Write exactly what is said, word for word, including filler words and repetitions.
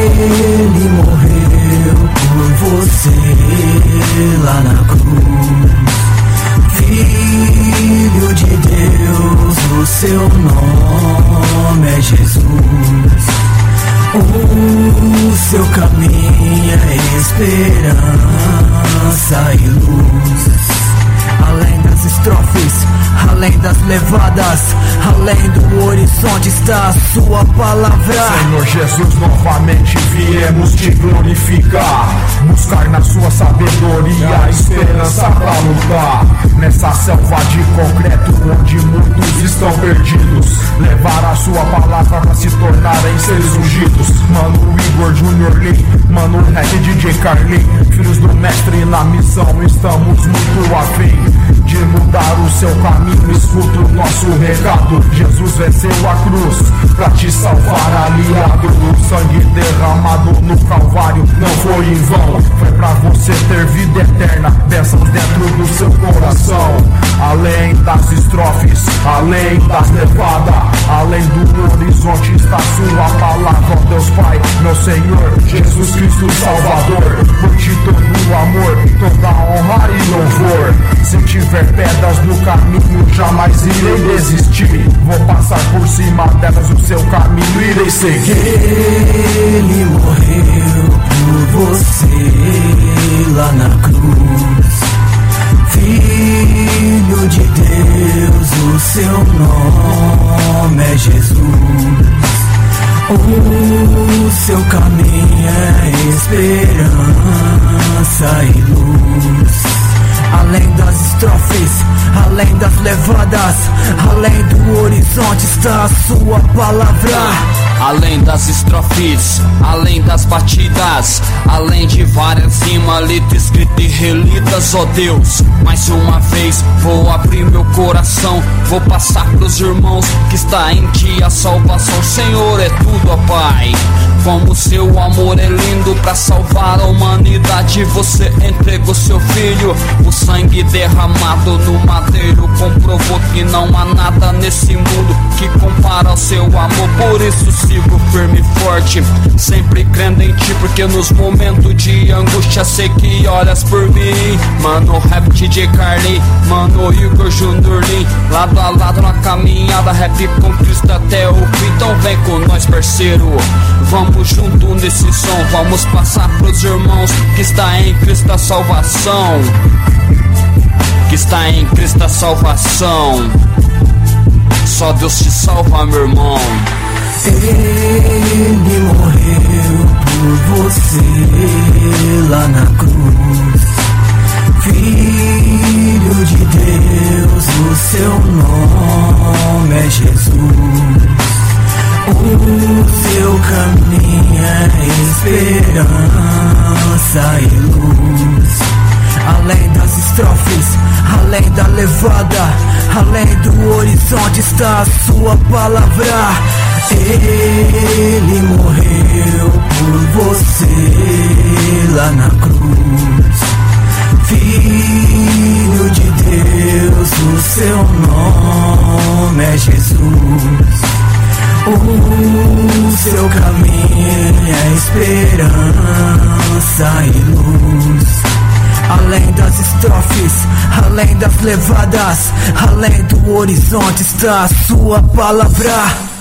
Ele morreu por você lá na cruz. Filho de Deus, o seu nome é Jesus. O seu caminho é esperança e luz. Além das estrofes, além das levadas, além do horizonte está a sua palavra. Senhor Jesus, novamente viemos te glorificar, buscar na sua sabedoria a esperança pra lutar. Nessa selva de concreto onde muitos estão perdidos, levar a sua palavra pra se tornarem seres ungidos. Mano Igor, Junior Lee, Mano Rap, D J Carlin, filhos do mestre na missão, estamos muito afim de mudar o seu caminho. Escuta o nosso recado. Jesus venceu a cruz pra te salvar, aliado. O sangue derramado no Calvário não foi em vão, foi pra você ter vida eterna, bênçãos dentro do seu coração. Além das estrofes, além das levadas, além do horizonte está sua palavra, ó Deus Pai, meu Senhor, Jesus Cristo Salvador. Por ti todo o amor, toda a honra e louvor. Se tiver pedras no caminho, jamais irei desistir. Vou passar por cima delas, o seu caminho irei seguir. Ele morreu por você lá na cruz. Filho de Deus, o seu nome é Jesus. O seu caminho é esperança e luz. Além das estrofes, além das levadas, além do horizonte está a sua palavra. Além das estrofes, além das batidas, além de várias rimas lidas, escritas e relidas, ó Deus, mais uma vez vou abrir meu coração, vou passar pros irmãos que está em ti a salvação. Senhor, é tudo, ó Pai. Como seu amor é lindo pra salvar a humanidade, você entregou seu filho. O sangue derramado no madeiro comprovou que não há nada nesse mundo que compara ao seu amor. Por isso sigo firme e forte, sempre crendo em ti, porque nos momentos de angústia sei que olhas por mim. Mano Rap, D J Carlin, Mano Igor, Junior Lee, lado a lado na caminhada, rap com Cristo até o fim. Então vem com nós, parceiro, vamos junto nesse som, vamos passar pros irmãos que está em Cristo a salvação, que está em Cristo a salvação. Só Deus te salva, meu irmão. Ele morreu por você lá na cruz. Filho de Deus, o seu nome é Jesus. O seu caminho é esperança e luz. Além das estrofes, além da levada, além do horizonte está a sua palavra. Ele morreu por você lá na cruz. Filho de Deus, o seu nome é Jesus. O seu caminho é esperança e luz. Além das estrofes, além das levadas, além do horizonte está a sua palavra.